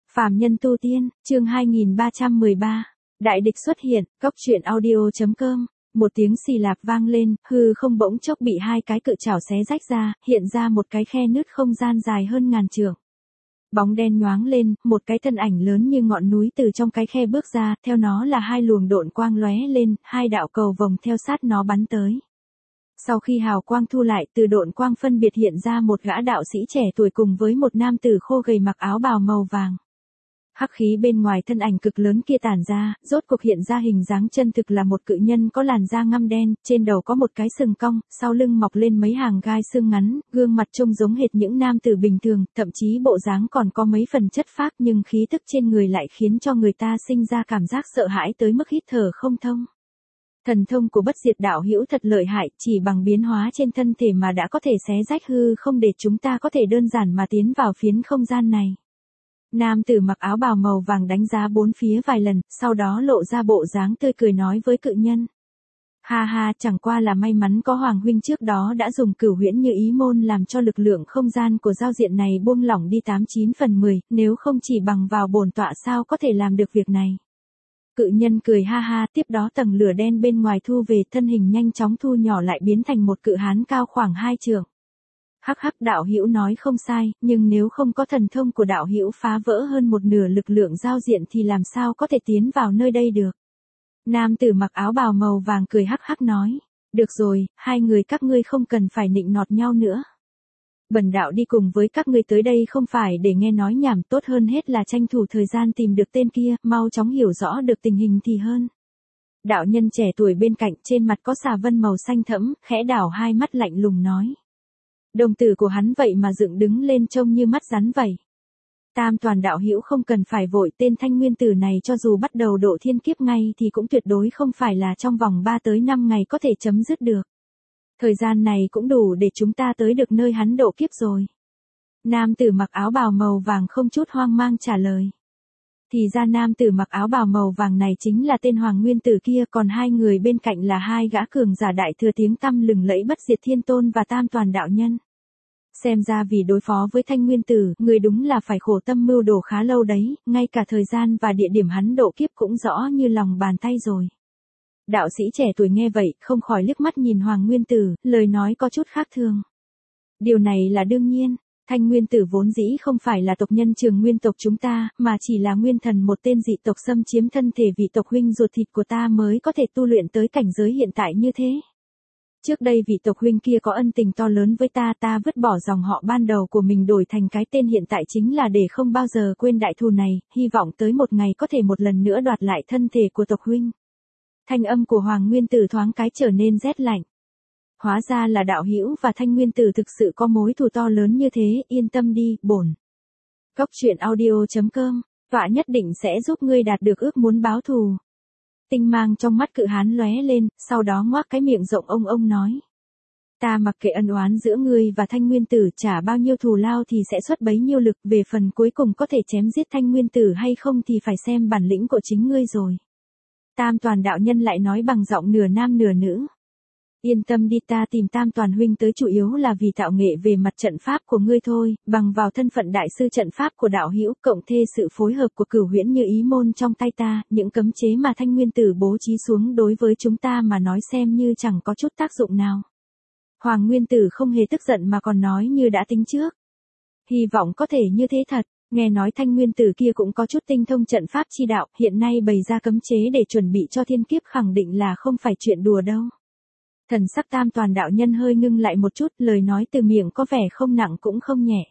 Phàm nhân tu tiên, chương 2313. Đại địch xuất hiện, cốc truyện audio.com. Một tiếng xì lạp vang lên, hư không bỗng chốc bị hai cái cự chảo xé rách ra, hiện ra một cái khe nứt không gian dài hơn ngàn trượng. Bóng đen nhoáng lên, một cái thân ảnh lớn như ngọn núi từ trong cái khe bước ra, theo nó là hai luồng độn quang lóe lên, hai đạo cầu vồng theo sát nó bắn tới. Sau khi hào quang thu lại, từ độn quang phân biệt hiện ra một gã đạo sĩ trẻ tuổi cùng với một nam tử khô gầy mặc áo bào màu vàng. Hắc khí bên ngoài thân ảnh cực lớn kia tản ra, rốt cuộc hiện ra hình dáng chân thực là một cự nhân có làn da ngăm đen, trên đầu có một cái sừng cong, sau lưng mọc lên mấy hàng gai xương ngắn, gương mặt trông giống hệt những nam tử bình thường, thậm chí bộ dáng còn có mấy phần chất phác nhưng khí tức trên người lại khiến cho người ta sinh ra cảm giác sợ hãi tới mức hít thở không thông. Thần thông của bất diệt đạo hữu thật lợi hại, chỉ bằng biến hóa trên thân thể mà đã có thể xé rách hư không để chúng ta có thể đơn giản mà tiến vào phiến không gian này. Nam tử mặc áo bào màu vàng đánh giá bốn phía vài lần, sau đó lộ ra bộ dáng tươi cười nói với cự nhân. Ha ha, chẳng qua là may mắn có Hoàng huynh trước đó đã dùng cửu huyễn như ý môn làm cho lực lượng không gian của giao diện này buông lỏng đi 89 phần 10, nếu không chỉ bằng vào bổn tọa sao có thể làm được việc này. Cự nhân cười ha ha, tiếp đó tầng lửa đen bên ngoài thu về, thân hình nhanh chóng thu nhỏ lại biến thành một cự hán cao khoảng 2 trượng. Hắc hắc, đạo hữu nói không sai, nhưng nếu không có thần thông của đạo hữu phá vỡ hơn một nửa lực lượng giao diện thì làm sao có thể tiến vào nơi đây được. Nam tử mặc áo bào màu vàng cười hắc hắc nói. Được rồi, hai người các ngươi không cần phải nịnh nọt nhau nữa. Bần đạo đi cùng với các ngươi tới đây không phải để nghe nói nhảm, tốt hơn hết là tranh thủ thời gian tìm được tên kia, mau chóng hiểu rõ được tình hình thì hơn. Đạo nhân trẻ tuổi bên cạnh trên mặt có xà vân màu xanh thẫm, khẽ đảo hai mắt lạnh lùng nói. Đồng tử của hắn vậy mà dựng đứng lên trông như mắt rắn vậy. Tam toàn đạo hữu không cần phải vội, tên thanh nguyên tử này cho dù bắt đầu độ thiên kiếp ngay thì cũng tuyệt đối không phải là trong vòng 3 tới 5 ngày có thể chấm dứt được. Thời gian này cũng đủ để chúng ta tới được nơi hắn độ kiếp rồi. Nam tử mặc áo bào màu vàng không chút hoang mang trả lời. Thì ra nam tử mặc áo bào màu vàng này chính là tên Hoàng Nguyên Tử kia, còn hai người bên cạnh là hai gã cường giả đại thừa tiếng tăm lừng lẫy Bất Diệt Thiên Tôn và Tam Toàn đạo nhân. Xem ra vì đối phó với Thanh Nguyên Tử, người đúng là phải khổ tâm mưu đồ khá lâu đấy, ngay cả thời gian và địa điểm hắn độ kiếp cũng rõ như lòng bàn tay rồi. Đạo sĩ trẻ tuổi nghe vậy, không khỏi liếc mắt nhìn Hoàng Nguyên Tử, lời nói có chút khác thường. Điều này là đương nhiên. Thanh Nguyên Tử vốn dĩ không phải là tộc nhân Trường Nguyên tộc chúng ta, mà chỉ là nguyên thần một tên dị tộc xâm chiếm thân thể vị tộc huynh ruột thịt của ta mới có thể tu luyện tới cảnh giới hiện tại như thế. Trước đây vị tộc huynh kia có ân tình to lớn với ta, ta vứt bỏ dòng họ ban đầu của mình đổi thành cái tên hiện tại chính là để không bao giờ quên đại thù này, hy vọng tới một ngày có thể một lần nữa đoạt lại thân thể của tộc huynh. Thanh âm của Hoàng Nguyên Tử thoáng cái trở nên rét lạnh. Hóa ra là đạo hữu và Thanh Nguyên Tử thực sự có mối thù to lớn như thế, yên tâm đi, bổn. Cốc truyện audio.com, tọa nhất định sẽ giúp ngươi đạt được ước muốn báo thù. Tinh mang trong mắt cự hán lóe lên, sau đó ngoác cái miệng rộng ông nói. Ta mặc kệ ân oán giữa ngươi và Thanh Nguyên Tử, trả bao nhiêu thù lao thì sẽ xuất bấy nhiêu lực, về phần cuối cùng có thể chém giết Thanh Nguyên Tử hay không thì phải xem bản lĩnh của chính ngươi rồi. Tam Toàn đạo nhân lại nói bằng giọng nửa nam nửa nữ. Yên tâm đi, ta tìm Tam Toàn huynh tới chủ yếu là vì tạo nghệ về mặt trận pháp của ngươi thôi, bằng vào thân phận đại sư trận pháp của đạo hữu, cộng thêm sự phối hợp của cửu huyễn như ý môn trong tay ta, những cấm chế mà Thanh Nguyên Tử bố trí xuống đối với chúng ta mà nói xem như chẳng có chút tác dụng nào. Hoàng Nguyên Tử không hề tức giận mà còn nói như đã tính trước. Hy vọng có thể như thế thật. Nghe nói Thanh Nguyên Tử kia cũng có chút tinh thông trận pháp chi đạo, hiện nay bày ra cấm chế để chuẩn bị cho thiên kiếp khẳng định là không phải chuyện đùa đâu. Thần sắc Tam Toàn đạo nhân hơi ngưng lại một chút, lời nói từ miệng có vẻ không nặng cũng không nhẹ.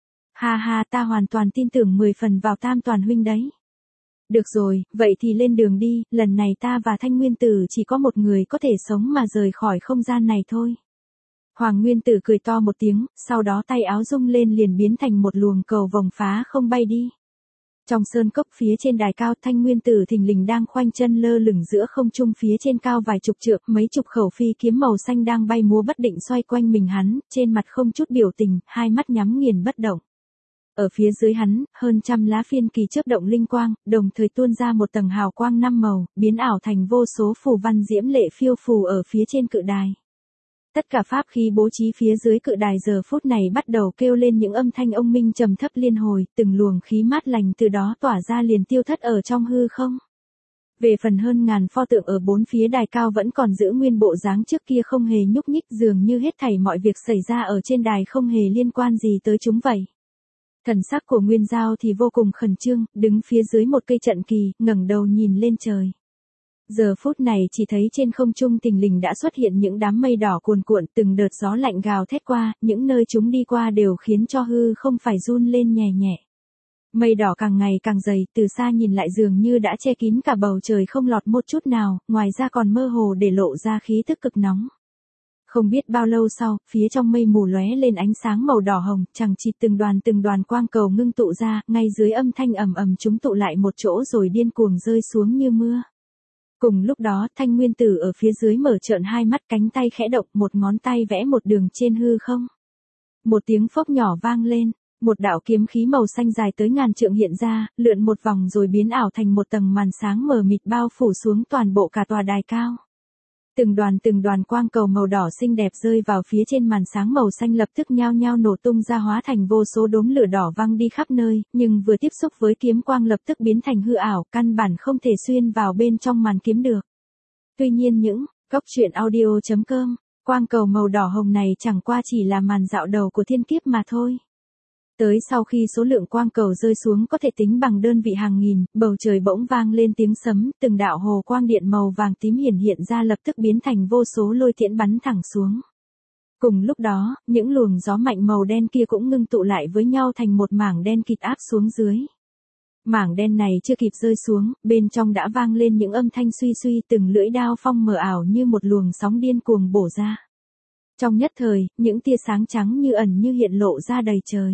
Ha ha, ta hoàn toàn tin tưởng 10 phần vào Tam Toàn huynh đấy. Được rồi, vậy thì lên đường đi, lần này ta và Thanh Nguyên Tử chỉ có một người có thể sống mà rời khỏi không gian này thôi. Hoàng Nguyên Tử cười to một tiếng, sau đó tay áo rung lên liền biến thành một luồng cầu vồng phá không bay đi. Trong sơn cốc phía trên đài cao, Thanh Nguyên Tử thình lình đang khoanh chân lơ lửng giữa không trung phía trên cao vài chục trượng, mấy chục khẩu phi kiếm màu xanh đang bay múa bất định xoay quanh mình hắn, trên mặt không chút biểu tình, hai mắt nhắm nghiền bất động. Ở phía dưới hắn, hơn trăm lá phiên kỳ chớp động linh quang, đồng thời tuôn ra một tầng hào quang 5 màu, biến ảo thành vô số phù văn diễm lệ phiêu phù ở phía trên cự đài. Tất cả pháp khí bố trí phía dưới cự đài giờ phút này bắt đầu kêu lên những âm thanh ông minh trầm thấp liên hồi, từng luồng khí mát lành từ đó tỏa ra liền tiêu thất ở trong hư không. Về phần hơn ngàn pho tượng ở bốn phía đài cao vẫn còn giữ nguyên bộ dáng trước kia không hề nhúc nhích, dường như hết thảy mọi việc xảy ra ở trên đài không hề liên quan gì tới chúng vậy. Thần sắc của Nguyên Giao thì vô cùng khẩn trương, đứng phía dưới một cây trận kỳ, ngẩng đầu nhìn lên trời. Giờ phút này chỉ thấy trên không trung thình lình đã xuất hiện những đám mây đỏ cuồn cuộn, từng đợt gió lạnh gào thét qua, những nơi chúng đi qua đều khiến cho hư không phải run lên nhẹ nhẹ. Mây đỏ càng ngày càng dày, từ xa nhìn lại dường như đã che kín cả bầu trời không lọt một chút nào, ngoài ra còn mơ hồ để lộ ra khí tức cực nóng. Không biết bao lâu sau, phía trong mây mù lóe lên ánh sáng màu đỏ hồng, chằng chịt từng đoàn quang cầu ngưng tụ ra, ngay dưới âm thanh ầm ầm chúng tụ lại một chỗ rồi điên cuồng rơi xuống như mưa. Cùng lúc đó, Thanh Nguyên Tử ở phía dưới mở trợn hai mắt, cánh tay khẽ động, một ngón tay vẽ một đường trên hư không. Một tiếng phốc nhỏ vang lên, một đạo kiếm khí màu xanh dài tới ngàn trượng hiện ra, lượn một vòng rồi biến ảo thành một tầng màn sáng mờ mịt bao phủ xuống toàn bộ cả tòa đài cao. Từng đoàn quang cầu màu đỏ xinh đẹp rơi vào phía trên màn sáng màu xanh lập tức nhao nhao nổ tung ra hóa thành vô số đốm lửa đỏ văng đi khắp nơi, nhưng vừa tiếp xúc với kiếm quang lập tức biến thành hư ảo, căn bản không thể xuyên vào bên trong màn kiếm được. Tuy nhiên những góc truyện audio.com, quang cầu màu đỏ hồng này chẳng qua chỉ là màn dạo đầu của thiên kiếp mà thôi. Tới sau khi số lượng quang cầu rơi xuống có thể tính bằng đơn vị hàng nghìn, bầu trời bỗng vang lên tiếng sấm, từng đạo hồ quang điện màu vàng tím hiện ra lập tức biến thành vô số lôi tiễn bắn thẳng xuống. Cùng lúc đó, những luồng gió mạnh màu đen kia cũng ngưng tụ lại với nhau thành một mảng đen kịt áp xuống dưới. Mảng đen này chưa kịp rơi xuống, bên trong đã vang lên những âm thanh suy suy, từng lưỡi đao phong mờ ảo như một luồng sóng điên cuồng bổ ra. Trong nhất thời, những tia sáng trắng như ẩn như hiện lộ ra đầy trời.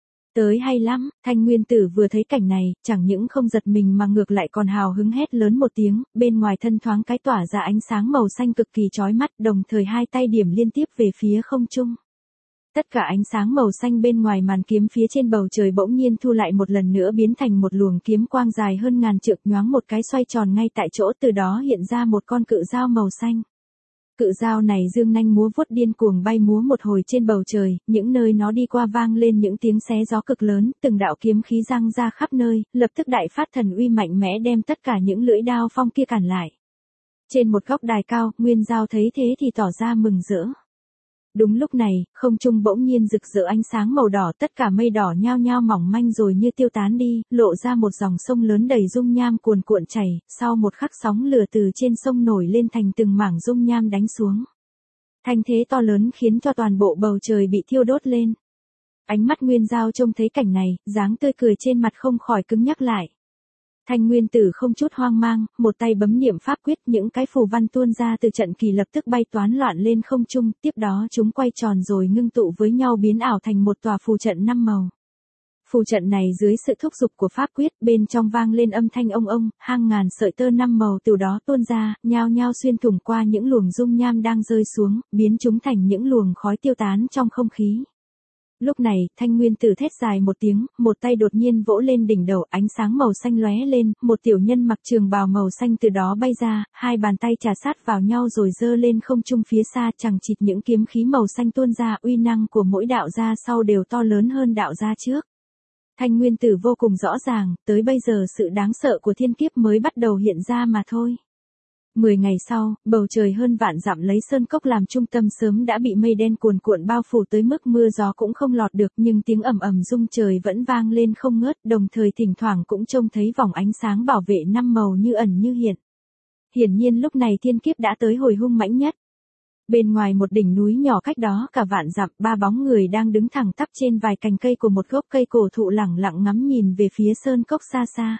Tới hay lắm, Thanh Nguyên Tử vừa thấy cảnh này, chẳng những không giật mình mà ngược lại còn hào hứng hét lớn một tiếng, bên ngoài thân thoáng cái tỏa ra ánh sáng màu xanh cực kỳ chói mắt, đồng thời hai tay điểm liên tiếp về phía không trung. Tất cả ánh sáng màu xanh bên ngoài màn kiếm phía trên bầu trời bỗng nhiên thu lại một lần nữa biến thành một luồng kiếm quang dài hơn ngàn trượng, nhoáng một cái xoay tròn ngay tại chỗ, từ đó hiện ra một con cự dao màu xanh. Cự dao này dương nanh múa vuốt điên cuồng bay múa một hồi trên bầu trời, những nơi nó đi qua vang lên những tiếng xé gió cực lớn, từng đạo kiếm khí giăng ra khắp nơi, lập tức đại phát thần uy mạnh mẽ đem tất cả những lưỡi đao phong kia cản lại. Trên một góc đài cao, Nguyên Giao thấy thế thì tỏ ra mừng rỡ. Đúng lúc này, không trung bỗng nhiên rực rỡ ánh sáng màu đỏ, tất cả mây đỏ nhao nhao mỏng manh rồi như tiêu tán đi, lộ ra một dòng sông lớn đầy dung nham cuồn cuộn chảy, sau một khắc sóng lửa từ trên sông nổi lên thành từng mảng dung nham đánh xuống. Thanh thế to lớn khiến cho toàn bộ bầu trời bị thiêu đốt lên. Ánh mắt Nguyên Giao trông thấy cảnh này, dáng tươi cười trên mặt không khỏi cứng nhắc lại. Thanh Nguyên Tử không chút hoang mang, một tay bấm niệm pháp quyết, những cái phù văn tuôn ra từ trận kỳ lập tức bay toán loạn lên không trung, tiếp đó chúng quay tròn rồi ngưng tụ với nhau biến ảo thành một tòa phù trận 5 màu. Phù trận này dưới sự thúc giục của pháp quyết, bên trong vang lên âm thanh ông, hàng ngàn sợi tơ 5 màu từ đó tuôn ra, nhao nhao xuyên thủng qua những luồng dung nham đang rơi xuống, biến chúng thành những luồng khói tiêu tán trong không khí. Lúc này, Thanh Nguyên Tử thét dài một tiếng, một tay đột nhiên vỗ lên đỉnh đầu, ánh sáng màu xanh lóe lên, một tiểu nhân mặc trường bào màu xanh từ đó bay ra, hai bàn tay chà sát vào nhau rồi giơ lên không trung phía xa, chằng chịt những kiếm khí màu xanh tuôn ra, uy năng của mỗi đạo gia sau đều to lớn hơn đạo gia trước. Thanh Nguyên Tử vô cùng rõ ràng, tới bây giờ sự đáng sợ của thiên kiếp mới bắt đầu hiện ra mà thôi. 10 ngày sau, bầu trời hơn vạn dặm lấy sơn cốc làm trung tâm sớm đã bị mây đen cuồn cuộn bao phủ tới mức mưa gió cũng không lọt được, nhưng tiếng ầm ầm rung trời vẫn vang lên không ngớt, đồng thời thỉnh thoảng cũng trông thấy vòng ánh sáng bảo vệ 5 màu như ẩn như hiện. Hiển nhiên lúc này thiên kiếp đã tới hồi hung mãnh nhất. Bên ngoài một đỉnh núi nhỏ cách đó cả vạn dặm, ba bóng người đang đứng thẳng tắp trên vài cành cây của một gốc cây cổ thụ lẳng lặng ngắm nhìn về phía sơn cốc xa xa.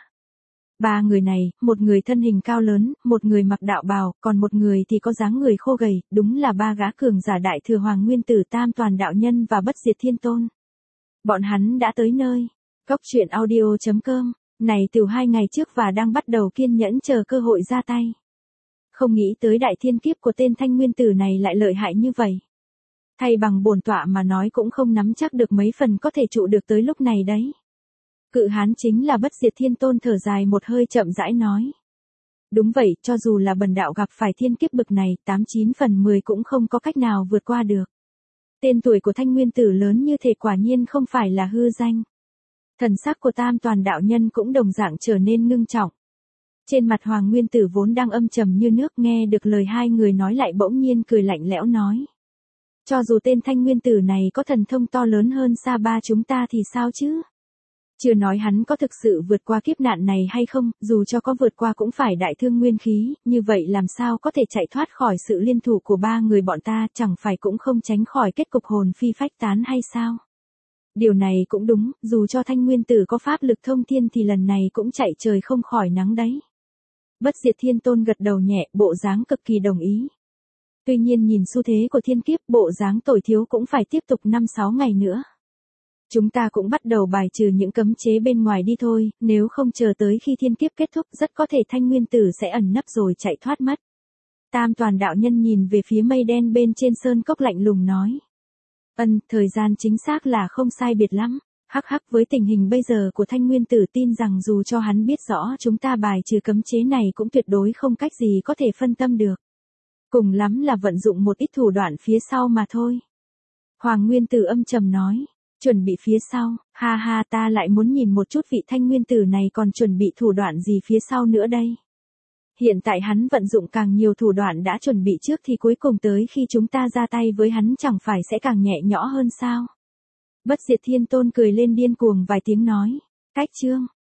Ba người này, một người thân hình cao lớn, một người mặc đạo bào, còn một người thì có dáng người khô gầy, đúng là ba gã cường giả đại thừa Hoàng Nguyên Tử Tam Toàn Đạo Nhân và Bất Diệt Thiên Tôn. Bọn hắn đã tới nơi. Góc truyện audio.com, này từ 2 ngày trước và đang bắt đầu kiên nhẫn chờ cơ hội ra tay. Không nghĩ tới đại thiên kiếp của tên Thanh Nguyên Tử này lại lợi hại như vậy. Thay bằng bổn tọa mà nói cũng không nắm chắc được mấy phần có thể trụ được tới lúc này đấy. Cự hán chính là Bất Diệt Thiên Tôn thở dài một hơi chậm rãi nói. Đúng vậy, cho dù là bần đạo gặp phải thiên kiếp bực này, 89 phần 10 cũng không có cách nào vượt qua được. Tên tuổi của Thanh Nguyên Tử lớn như thế quả nhiên không phải là hư danh. Thần sắc của Tam Toàn đạo nhân cũng đồng dạng trở nên ngưng trọng. Trên mặt Hoàng Nguyên Tử vốn đang âm trầm như nước, nghe được lời hai người nói lại bỗng nhiên cười lạnh lẽo nói. Cho dù tên Thanh Nguyên Tử này có thần thông to lớn hơn xa ba chúng ta thì sao chứ? Chưa nói hắn có thực sự vượt qua kiếp nạn này hay không, dù cho có vượt qua cũng phải đại thương nguyên khí, như vậy làm sao có thể chạy thoát khỏi sự liên thủ của ba người bọn ta, chẳng phải cũng không tránh khỏi kết cục hồn phi phách tán hay sao? Điều này cũng đúng, dù cho Thanh Nguyên Tử có pháp lực thông thiên thì lần này cũng chạy trời không khỏi nắng đấy. Bất Diệt Thiên Tôn gật đầu nhẹ, bộ dáng cực kỳ đồng ý. Tuy nhiên nhìn xu thế của thiên kiếp, bộ dáng tối thiếu cũng phải tiếp tục 5-6 ngày nữa. Chúng ta cũng bắt đầu bài trừ những cấm chế bên ngoài đi thôi, nếu không chờ tới khi thiên kiếp kết thúc rất có thể Thanh Nguyên Tử sẽ ẩn nấp rồi chạy thoát mất. Tam Toàn đạo nhân nhìn về phía mây đen bên trên sơn cốc lạnh lùng nói. Thời gian chính xác là không sai biệt lắm. Hắc hắc, với tình hình bây giờ của Thanh Nguyên Tử tin rằng dù cho hắn biết rõ chúng ta bài trừ cấm chế này cũng tuyệt đối không cách gì có thể phân tâm được. Cùng lắm là vận dụng một ít thủ đoạn phía sau mà thôi. Hoàng Nguyên Tử âm trầm nói. Chuẩn bị phía sau, ha ha, ta lại muốn nhìn một chút vị Thanh Nguyên Tử này còn chuẩn bị thủ đoạn gì phía sau nữa đây. Hiện tại hắn vận dụng càng nhiều thủ đoạn đã chuẩn bị trước thì cuối cùng tới khi chúng ta ra tay với hắn chẳng phải sẽ càng nhẹ nhõm hơn sao. Bất Diệt Thiên Tôn cười lên điên cuồng vài tiếng nói. Cách chương.